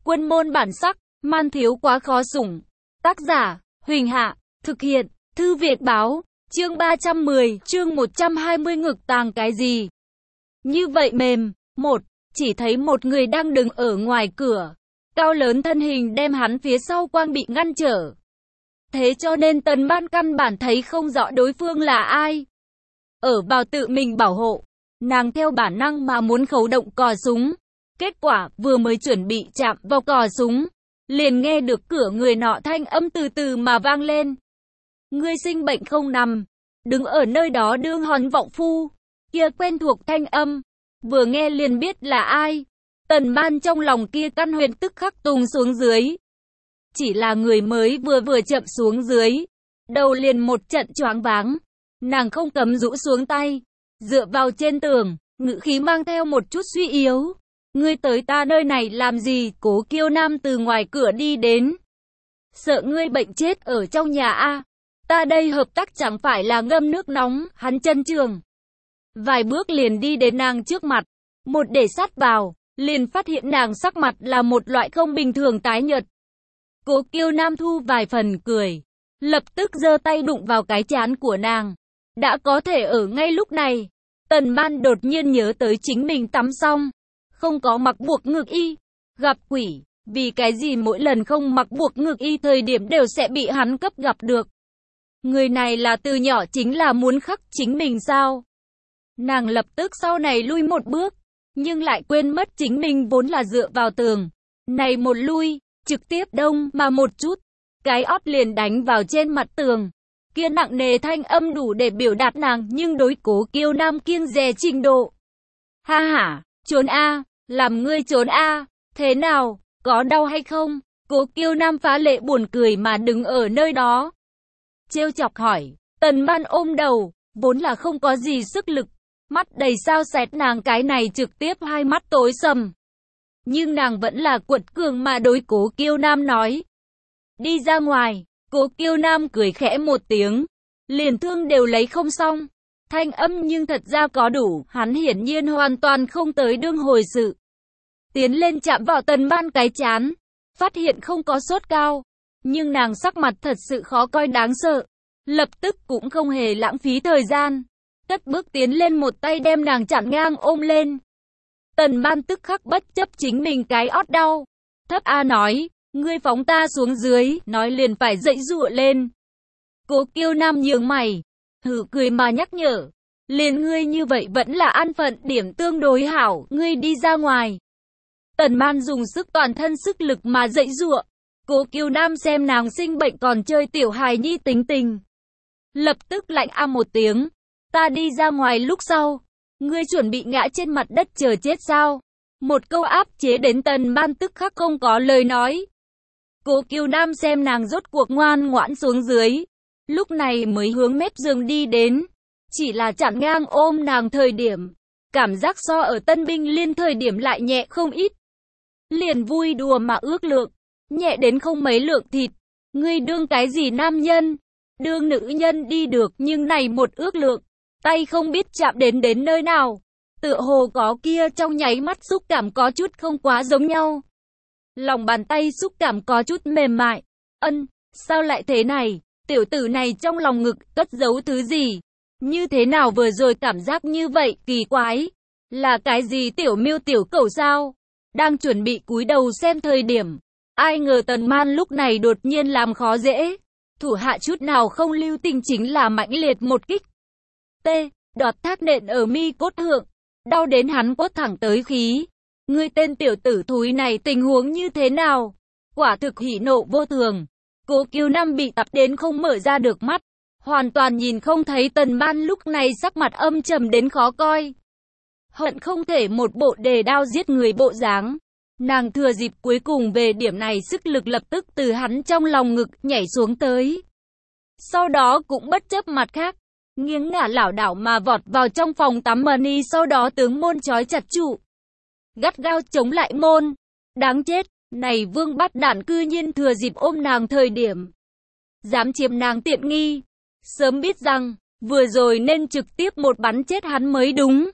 Quân môn bản sắc, man thiếu quá khó sủng. Tác giả, Huỳnh Hạ, thực hiện, Thư Viện Báo, chương 310, chương 120 ngực tàng cái gì? Như vậy mềm, chỉ thấy một người đang đứng ở ngoài cửa. Cao lớn thân hình đem hắn phía sau quang bị ngăn trở. Thế cho nên Tần Ban căn bản thấy không rõ đối phương là ai. Ở vào tự mình bảo hộ, nàng theo bản năng mà muốn khấu động cò súng. Kết quả, vừa mới chuẩn bị chạm vào cò súng, liền nghe được cửa người nọ thanh âm từ từ mà vang lên. Ngươi sinh bệnh không nằm, đứng ở nơi đó đương hòn vọng phu. Kia quen thuộc thanh âm, vừa nghe liền biết là ai. Tần Ban trong lòng kia căn huyền tức khắc tung xuống dưới. Chỉ là người mới vừa chậm xuống dưới, đầu liền một trận choáng váng. Nàng không cấm rũ xuống tay, dựa vào trên tường, ngữ khí mang theo một chút suy yếu. Ngươi tới ta nơi này làm gì? Cố Kiêu Nam từ ngoài cửa đi đến. Sợ ngươi bệnh chết ở trong nhà a? Ta đây hợp tác chẳng phải là ngâm nước nóng. Hắn chân trường, vài bước liền đi đến nàng trước mặt, một để sát vào, liền phát hiện nàng sắc mặt là một loại không bình thường tái nhợt. Cố Kiêu Nam thu vài phần cười, lập tức giơ tay đụng vào cái trán của nàng. Đã có thể ở ngay lúc này, Tần Ban đột nhiên nhớ tới chính mình tắm xong, không có mặc buộc ngực y. Gặp quỷ, vì cái gì mỗi lần không mặc buộc ngực y thời điểm đều sẽ bị hắn cấp gặp được. Người này là từ nhỏ chính là muốn khắc chính mình sao? Nàng lập tức sau này lui một bước, nhưng lại quên mất chính mình vốn là dựa vào tường. Này một lui, trực tiếp đông mà một chút, cái ót liền đánh vào trên mặt tường. Kia nặng nề thanh âm đủ để biểu đạt nàng nhưng đối Cố Kiêu Nam kiêng dè trình độ. Ha ha, trốn a, làm ngươi trốn a, thế nào, có đau hay không? Cố Kiêu Nam phá lệ buồn cười mà đứng ở nơi đó. Trêu chọc hỏi, Tần Ban ôm đầu, vốn là không có gì sức lực, mắt đầy sao sét nàng cái này trực tiếp hai mắt tối sầm. Nhưng nàng vẫn là quật cường mà đối Cố Kiêu Nam nói. Đi ra ngoài. Cố Kiêu Nam cười khẽ một tiếng, liền thương đều lấy không xong. Thanh âm nhưng thật ra có đủ, hắn hiển nhiên hoàn toàn không tới đương hồi sự. Tiến lên chạm vào Tần Ban cái chán, phát hiện không có sốt cao, nhưng nàng sắc mặt thật sự khó coi đáng sợ. Lập tức cũng không hề lãng phí thời gian, cất bước tiến lên một tay đem nàng chặn ngang ôm lên. Tần Ban tức khắc bất chấp chính mình cái ót đau, thấp a nói. Ngươi phóng ta xuống dưới, nói liền phải dậy dụa lên. Cố Kiêu Nam nhướng mày, hừ cười mà nhắc nhở. Liền ngươi như vậy vẫn là an phận điểm tương đối hảo, ngươi đi ra ngoài. Tần Ban dùng sức toàn thân sức lực mà dậy dụa. Cố Kiêu Nam xem nàng sinh bệnh còn chơi tiểu hài nhi tính tình. Lập tức lạnh a một tiếng. Ta đi ra ngoài lúc sau. Ngươi chuẩn bị ngã trên mặt đất chờ chết sao? Một câu áp chế đến Tần Ban tức khắc không có lời nói. Cố Kiêu Nam xem nàng rốt cuộc ngoan ngoãn xuống dưới, lúc này mới hướng mép giường đi đến. Chỉ là chặn ngang ôm nàng thời điểm, cảm giác so ở Tân Binh Liên thời điểm lại nhẹ không ít. Liền vui đùa mà ước lượng, nhẹ đến không mấy lượng thịt. Ngươi đương cái gì nam nhân? Đương nữ nhân đi được nhưng này một ước lượng, tay không biết chạm đến nơi nào. Tựa hồ có kia trong nháy mắt xúc cảm có chút không quá giống nhau. Lòng bàn tay xúc cảm có chút mềm mại. Sao lại thế này? Tiểu tử này trong lòng ngực cất giấu thứ gì? Như thế nào vừa rồi cảm giác như vậy, kỳ quái. Là cái gì tiểu miêu tiểu cẩu sao? Đang chuẩn bị cúi đầu xem thời điểm. Ai ngờ Tần Man lúc này đột nhiên làm khó dễ. Thủ hạ chút nào không lưu tình chính là mãnh liệt một kích. Đọt thác nện ở mi cốt thượng. Đau đến hắn quất thẳng tới khí. Ngươi tên tiểu tử thúi này tình huống như thế nào? Quả thực hỉ nộ vô thường. Cố Kiêu Nam bị tập đến không mở ra được mắt, hoàn toàn nhìn không thấy Tần Ban lúc này sắc mặt âm trầm đến khó coi. Hận không thể một bộ đề đao giết người bộ dáng. Nàng thừa dịp cuối cùng về điểm này sức lực lập tức từ hắn trong lòng ngực nhảy xuống tới. Sau đó cũng bất chấp mặt khác, nghiêng ngả lảo đảo mà vọt vào trong phòng tắm mani, sau đó tướng môn trói chặt trụ. Gắt gao chống lại môn. Đáng chết, này vương bắt đản cư nhiên thừa dịp ôm nàng thời điểm dám chiếm nàng tiện nghi. Sớm biết rằng vừa rồi nên trực tiếp một bắn chết hắn mới đúng.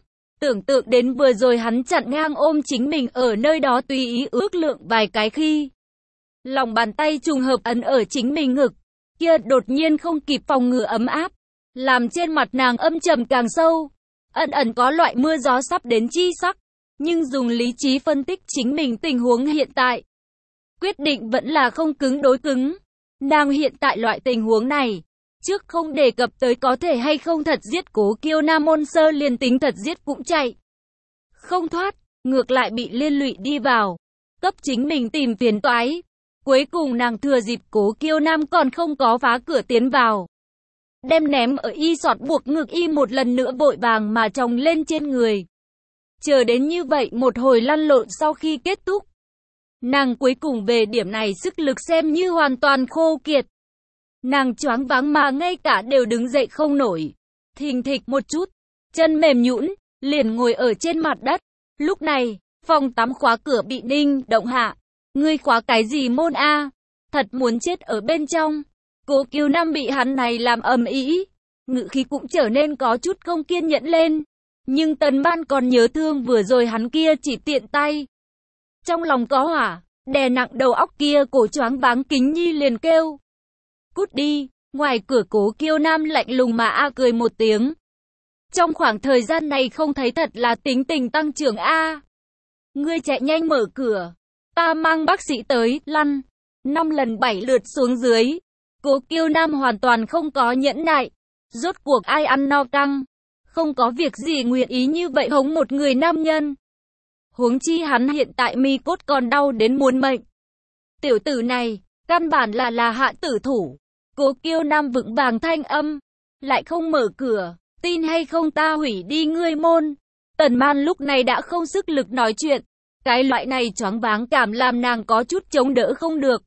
Tưởng tượng đến vừa rồi hắn chặn ngang ôm chính mình ở nơi đó tùy ý ước lượng vài cái khi lòng bàn tay trùng hợp ấn ở chính mình ngực, kia đột nhiên không kịp phòng ngừa ấm áp, làm trên mặt nàng âm trầm càng sâu, ẩn ẩn có loại mưa gió sắp đến chi sắc, nhưng dùng lý trí phân tích chính mình tình huống hiện tại, quyết định vẫn là không cứng đối cứng. Nàng hiện tại loại tình huống này, trước không đề cập tới có thể hay không thật giết Cố Kiêu Nam Môn Sơ, liền tính thật giết cũng chạy không thoát, ngược lại bị liên lụy đi vào, cấp chính mình tìm phiền toái. Cuối cùng nàng thừa dịp Cố Kiêu Nam còn không có phá cửa tiến vào, đem ném ở y sọt buộc ngực y một lần nữa vội vàng mà chồng lên trên người. Chờ đến như vậy một hồi lăn lộn sau khi kết thúc, nàng cuối cùng về điểm này sức lực xem như hoàn toàn khô kiệt. Nàng choáng váng mà ngay cả đều đứng dậy không nổi, thình thịch một chút, chân mềm nhũn, liền ngồi ở trên mặt đất. Lúc này, phòng tắm khóa cửa bị Ninh Động hạ. Ngươi khóa cái gì môn a? Thật muốn chết ở bên trong. Cố Kiêu Nam bị hắn này làm ầm ĩ, ngữ khí cũng trở nên có chút không kiên nhẫn lên. Nhưng Tần Ban còn nhớ thương vừa rồi hắn kia chỉ tiện tay. Trong lòng có hỏa, đè nặng đầu óc kia cổ choáng váng Kính Nhi liền kêu. Cút đi, ngoài cửa Cố Kiêu Nam lạnh lùng mà cười một tiếng. Trong khoảng thời gian này không thấy thật là tính tình tăng trưởng a. Ngươi chạy nhanh mở cửa, ta mang bác sĩ tới, lăn. 5 lần 7 lượt xuống dưới. Cố Kiêu Nam hoàn toàn không có nhẫn nại. Rốt cuộc ai ăn no căng, không có việc gì nguyện ý như vậy hống một người nam nhân. Huống chi hắn hiện tại mi cốt còn đau đến muốn mệnh. Tiểu tử này, căn bản là hạ tử thủ. Cố Kiêu Nam vững vàng thanh âm, lại không mở cửa, tin hay không ta hủy đi ngươi môn. Tần Man lúc này đã không sức lực nói chuyện, cái loại này choáng váng cảm làm nàng có chút chống đỡ không được.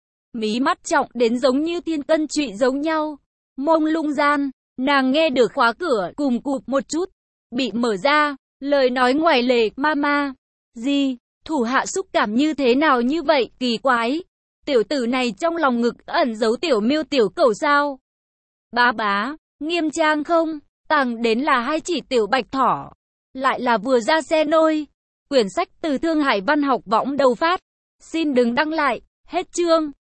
Mí mắt trọng đến giống như thiên cân trụy giống nhau, mông lung gian, nàng nghe được khóa cửa cùng cụp một chút, bị mở ra, lời nói ngoài lề, mama, gì, thủ hạ xúc cảm như thế nào như vậy, kỳ quái. Tiểu tử này trong lòng ngực ẩn giấu tiểu miêu tiểu cẩu sao? Bá bá, nghiêm trang không? Tặng đến là 2 chỉ tiểu bạch thỏ. Lại là vừa ra xe nôi. Quyển sách từ Thương Hải Văn Học Võng đầu phát. Xin đừng đăng lại. Hết chương.